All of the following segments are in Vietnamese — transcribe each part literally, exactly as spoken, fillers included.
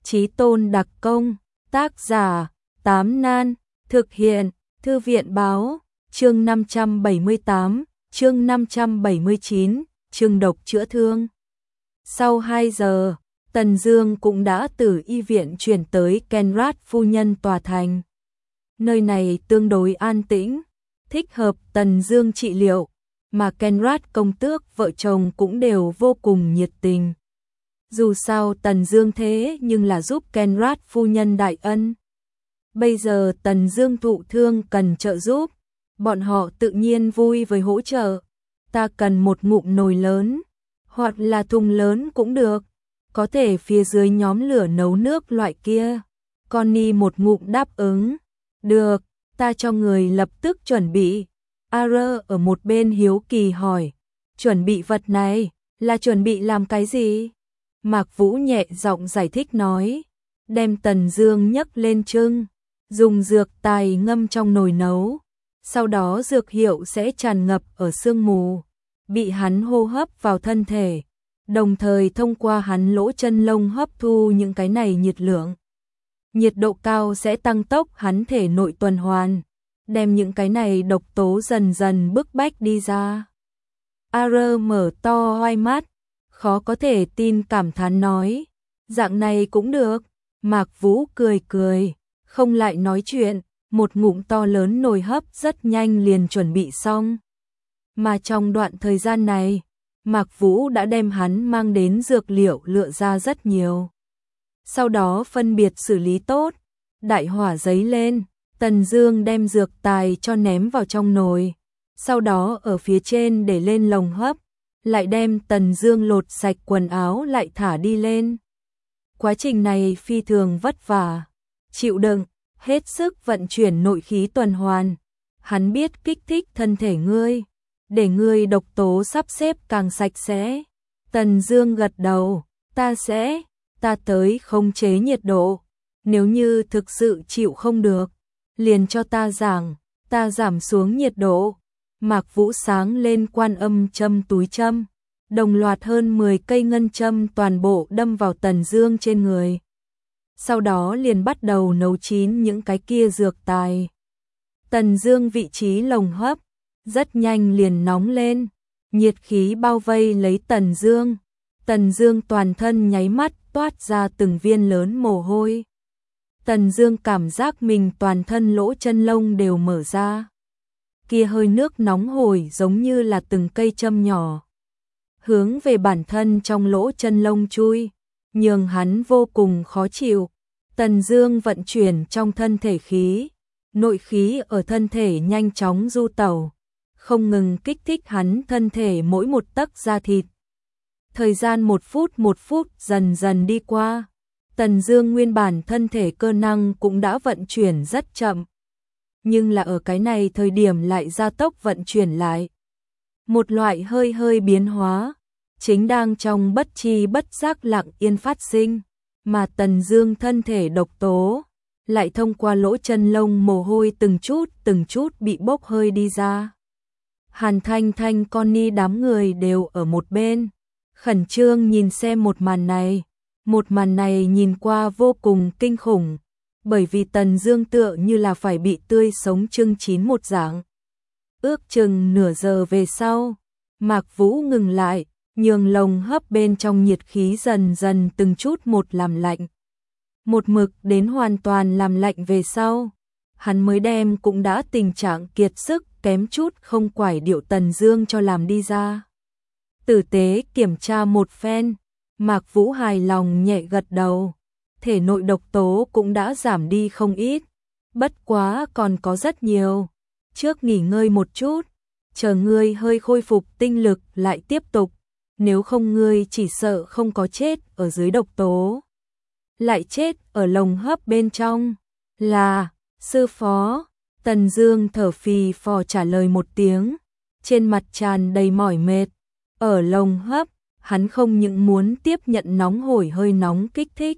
Chí tôn đặc công, tác giả, Tám Nan, thực hiện, Thư viện báo, chương năm trăm bảy mươi tám, chương năm trăm bảy mươi chín, chương độc chữa thương. Sau hai giờ, Tần Dương cũng đã từ y viện chuyển tới Kenrat phu nhân tòa thành. Nơi này tương đối an tĩnh, thích hợp Tần Dương trị liệu, mà Kenrat công tước vợ chồng cũng đều vô cùng nhiệt tình. Dù sao Tần Dương thế nhưng là giúp Kenrat phu nhân đại ân. Bây giờ Tần Dương thụ thương cần trợ giúp, bọn họ tự nhiên vui với hỗ trợ. Ta cần một ngụm nồi lớn, hoặc là thùng lớn cũng được, có thể phía dưới nhóm lửa nấu nước loại kia. Connie một ngụm đáp ứng, được, ta cho người lập tức chuẩn bị. Ara ở một bên hiếu kỳ hỏi, chuẩn bị vật này, là chuẩn bị làm cái gì? Mạc Vũ nhẹ giọng giải thích nói, đem Tần Dương nhấc lên trưng, dùng dược tài ngâm trong nồi nấu, sau đó dược hiệu sẽ tràn ngập ở sương mù, bị hắn hô hấp vào thân thể, đồng thời thông qua hắn lỗ chân lông hấp thu những cái này nhiệt lượng. Nhiệt độ cao sẽ tăng tốc hắn thể nội tuần hoàn, đem những cái này độc tố dần dần bức bách đi ra. Ara mở to hai mắt, khó có thể tin cảm thán nói, dạng này cũng được. Mạc Vũ cười cười, không lại nói chuyện, một ngụm to lớn nồi hấp rất nhanh liền chuẩn bị xong. Mà trong đoạn thời gian này, Mạc Vũ đã đem hắn mang đến dược liệu lựa ra rất nhiều. Sau đó phân biệt xử lý tốt, đại hỏa giấy lên, Tần Dương đem dược tài cho ném vào trong nồi, sau đó ở phía trên để lên lồng hấp, lại đem Tần Dương lột sạch quần áo lại thả đi lên. Quá trình này phi thường vất vả, chịu đựng, hết sức vận chuyển nội khí tuần hoàn. Hắn biết kích thích thân thể ngươi, để ngươi độc tố sắp xếp càng sạch sẽ. Tần Dương gật đầu, ta sẽ, ta tới khống chế nhiệt độ. Nếu như thực sự chịu không được, liền cho ta giảng, ta giảm xuống nhiệt độ. Mạc Vũ sáng lên quan âm châm túi châm, đồng loạt hơn mười cây ngân châm toàn bộ đâm vào Tần Dương trên người. Sau đó liền bắt đầu nấu chín những cái kia dược tài. Tần Dương vị trí lồng hấp rất nhanh liền nóng lên, nhiệt khí bao vây lấy Tần Dương. Tần Dương toàn thân nháy mắt toát ra từng viên lớn mồ hôi. Tần Dương cảm giác mình toàn thân lỗ chân lông đều mở ra. Kia hơi nước nóng hổi giống như là từng cây châm nhỏ, hướng về bản thân trong lỗ chân lông chui, nhường hắn vô cùng khó chịu. Tần Dương vận chuyển trong thân thể khí, nội khí ở thân thể nhanh chóng du tẩu, không ngừng kích thích hắn thân thể mỗi một tấc da thịt. Thời gian một phút một phút dần dần đi qua, Tần Dương nguyên bản thân thể cơ năng cũng đã vận chuyển rất chậm, nhưng là ở cái này thời điểm lại gia tốc vận chuyển lại. Một loại hơi hơi biến hóa, chính đang trong bất tri bất giác lặng yên phát sinh, mà Tần Dương thân thể độc tố lại thông qua lỗ chân lông mồ hôi từng chút từng chút bị bốc hơi đi ra. Hàn Thanh Thanh, Connie đám người đều ở một bên, khẩn trương nhìn xem một màn này. Một màn này nhìn qua vô cùng kinh khủng, bởi vì Tần Dương tựa như là phải bị tươi sống chưng chín một dạng. Ước chừng nửa giờ về sau, Mạc Vũ ngừng lại, nhường lồng hấp bên trong nhiệt khí dần dần từng chút một làm lạnh. Một mực đến hoàn toàn làm lạnh về sau, hắn mới đem cũng đã tình trạng kiệt sức kém chút không quải điệu Tần Dương cho làm đi ra. Tử tế kiểm tra một phen, Mạc Vũ hài lòng nhẹ gật đầu, thể nội độc tố cũng đã giảm đi không ít, bất quá còn có rất nhiều, trước nghỉ ngơi một chút, chờ ngươi hơi khôi phục tinh lực lại tiếp tục, nếu không ngươi chỉ sợ không có chết ở dưới độc tố, lại chết ở lồng hấp bên trong. Là, sư phó. Tần Dương thở phì phò trả lời một tiếng, trên mặt tràn đầy mỏi mệt. Ở lồng hấp, hắn không những muốn tiếp nhận nóng hổi hơi nóng kích thích,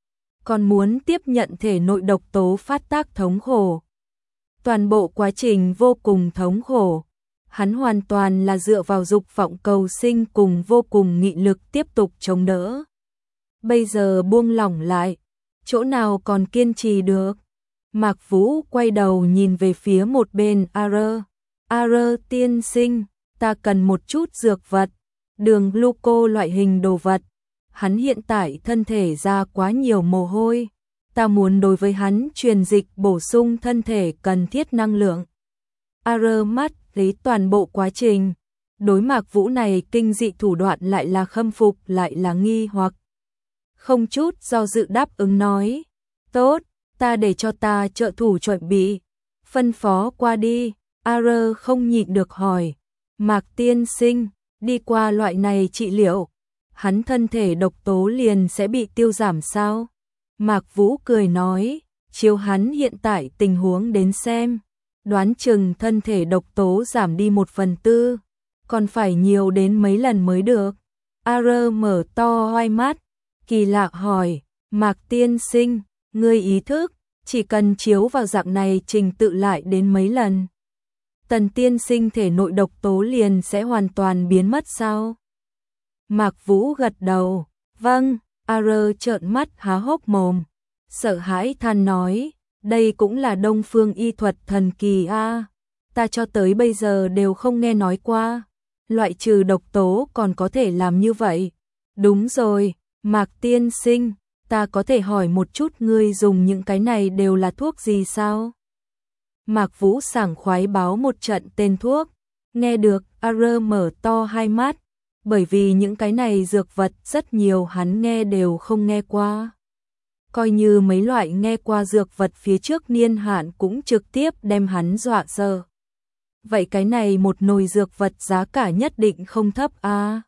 còn muốn tiếp nhận thể nội độc tố phát tác thống khổ. Toàn bộ quá trình vô cùng thống khổ, hắn hoàn toàn là dựa vào dục vọng cầu sinh cùng vô cùng nghị lực tiếp tục chống đỡ. Bây giờ buông lỏng lại, chỗ nào còn kiên trì được. Mạc Vũ quay đầu nhìn về phía một bên A Rơ. A Rơ tiên sinh, ta cần một chút dược vật, đường gluco loại hình đồ vật. Hắn hiện tại thân thể ra quá nhiều mồ hôi. Ta muốn đối với hắn truyền dịch bổ sung thân thể cần thiết năng lượng. A Rơ mắt lý toàn bộ quá trình. Đối Mạc Vũ này kinh dị thủ đoạn lại là khâm phục lại là nghi hoặc. Không chút do dự đáp ứng nói. Tốt, ta để cho ta trợ thủ chuẩn bị. Phân phó qua đi. A Rơ không nhịn được hỏi. Mạc tiên sinh, đi qua loại này trị liệu, hắn thân thể độc tố liền sẽ bị tiêu giảm sao? Mạc Vũ cười nói, chiếu hắn hiện tại tình huống đến xem, đoán chừng thân thể độc tố giảm đi một phần tư, còn phải nhiều đến mấy lần mới được. A Rơ mở to hai mắt, kỳ lạ hỏi, Mạc tiên sinh, ngươi ý thức, chỉ cần chiếu vào dạng này trình tự lại đến mấy lần. Tần tiên sinh thể nội độc tố liền sẽ hoàn toàn biến mất sao? Mạc Vũ gật đầu, vâng. A Rơ trợn mắt há hốc mồm, sợ hãi than nói, đây cũng là Đông phương y thuật thần kỳ a, ta cho tới bây giờ đều không nghe nói qua, loại trừ độc tố còn có thể làm như vậy. Đúng rồi, Mạc tiên sinh, ta có thể hỏi một chút ngươi dùng những cái này đều là thuốc gì sao? Mạc Vũ sảng khoái báo một trận tên thuốc, nghe được, A Rơ mở to hai mắt. Bởi vì những cái này dược vật rất nhiều hắn nghe đều không nghe qua. Coi như mấy loại nghe qua dược vật phía trước niên hạn cũng trực tiếp đem hắn dọa sợ. Vậy cái này một nồi dược vật giá cả nhất định không thấp à?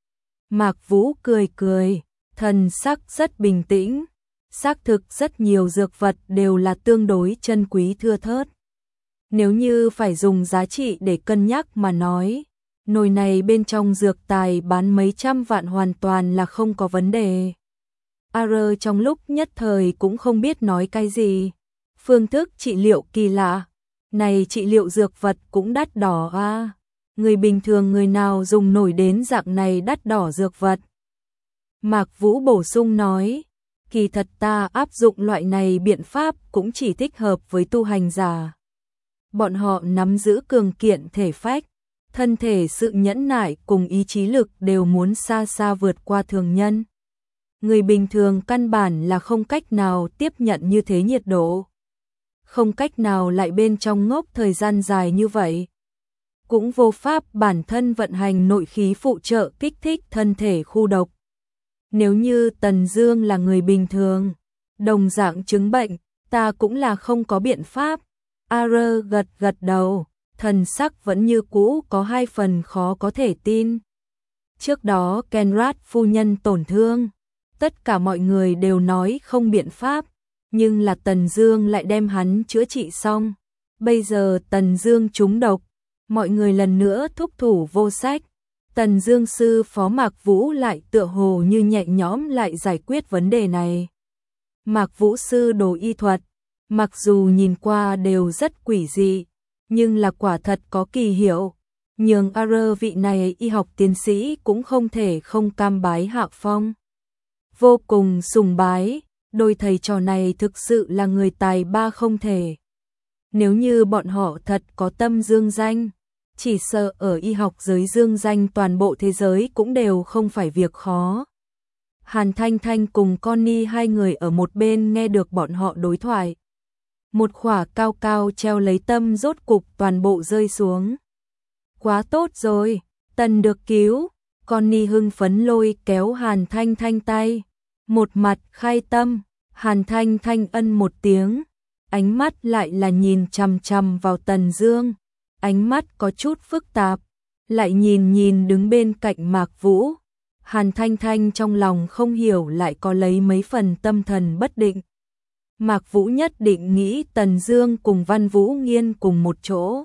Mạc Vũ cười cười, thần sắc rất bình tĩnh. Xác thực rất nhiều dược vật đều là tương đối chân quý thưa thớt. Nếu như phải dùng giá trị để cân nhắc mà nói, nồi này bên trong dược tài bán mấy trăm vạn hoàn toàn là không có vấn đề. A Rơ trong lúc nhất thời cũng không biết nói cái gì. Phương thức trị liệu kỳ lạ. Này trị liệu dược vật cũng đắt đỏ à. Người bình thường người nào dùng nổi đến dạng này đắt đỏ dược vật. Mạc Vũ bổ sung nói. Kỳ thật ta áp dụng loại này biện pháp cũng chỉ thích hợp với tu hành giả. Bọn họ nắm giữ cường kiện thể phách. Thân thể sự nhẫn nại cùng ý chí lực đều muốn xa xa vượt qua thường nhân. Người bình thường căn bản là không cách nào tiếp nhận như thế nhiệt độ. Không cách nào lại bên trong ngốc thời gian dài như vậy. Cũng vô pháp bản thân vận hành nội khí phụ trợ kích thích thân thể khu độc. Nếu như Tần Dương là người bình thường, đồng dạng chứng bệnh, ta cũng là không có biện pháp. A Rơ gật gật đầu. Thần sắc vẫn như cũ có hai phần khó có thể tin. Trước đó Kenrat phu nhân tổn thương, tất cả mọi người đều nói không biện pháp, nhưng là Tần Dương lại đem hắn chữa trị xong. Bây giờ Tần Dương trúng độc, mọi người lần nữa thúc thủ vô sách. Tần Dương sư phó Mạc Vũ lại tựa hồ như nhẹ nhõm lại giải quyết vấn đề này. Mạc Vũ sư đồ y thuật, mặc dù nhìn qua đều rất quỷ dị, nhưng là quả thật có kỳ hiệu, nhường A Rơ vị này y học tiến sĩ cũng không thể không cam bái hạ phong. Vô cùng sùng bái, đôi thầy trò này thực sự là người tài ba không thể. Nếu như bọn họ thật có tâm dương danh, chỉ sợ ở y học giới dương danh toàn bộ thế giới cũng đều không phải việc khó. Hàn Thanh Thanh cùng Connie hai người ở một bên nghe được bọn họ đối thoại. Một khỏa cao cao treo lấy tâm rốt cục toàn bộ rơi xuống. Quá tốt rồi, Tần được cứu. Connie hưng phấn lôi kéo Hàn Thanh Thanh tay. Một mặt khai tâm, Hàn Thanh Thanh ân một tiếng. Ánh mắt lại là nhìn chằm chằm vào Tần Dương. Ánh mắt có chút phức tạp. Lại nhìn nhìn đứng bên cạnh Mạc Vũ. Hàn Thanh Thanh trong lòng không hiểu lại có lấy mấy phần tâm thần bất định. Mạc Vũ nhất định nghĩ Tần Dương cùng Văn Vũ Nghiên cùng một chỗ.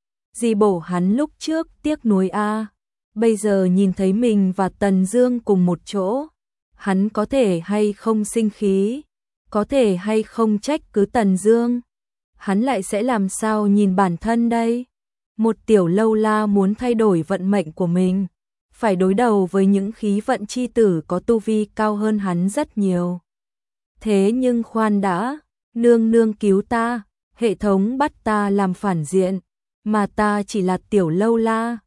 Di bổ hắn lúc trước tiếc nuối a, bây giờ nhìn thấy mình và Tần Dương cùng một chỗ, hắn có thể hay không sinh khí, có thể hay không trách cứ Tần Dương, hắn lại sẽ làm sao nhìn bản thân đây? Một tiểu lâu la muốn thay đổi vận mệnh của mình, phải đối đầu với những khí vận chi tử có tu vi cao hơn hắn rất nhiều. Thế nhưng khoan đã, nương nương cứu ta, hệ thống bắt ta làm phản diện, mà ta chỉ là tiểu lâu la,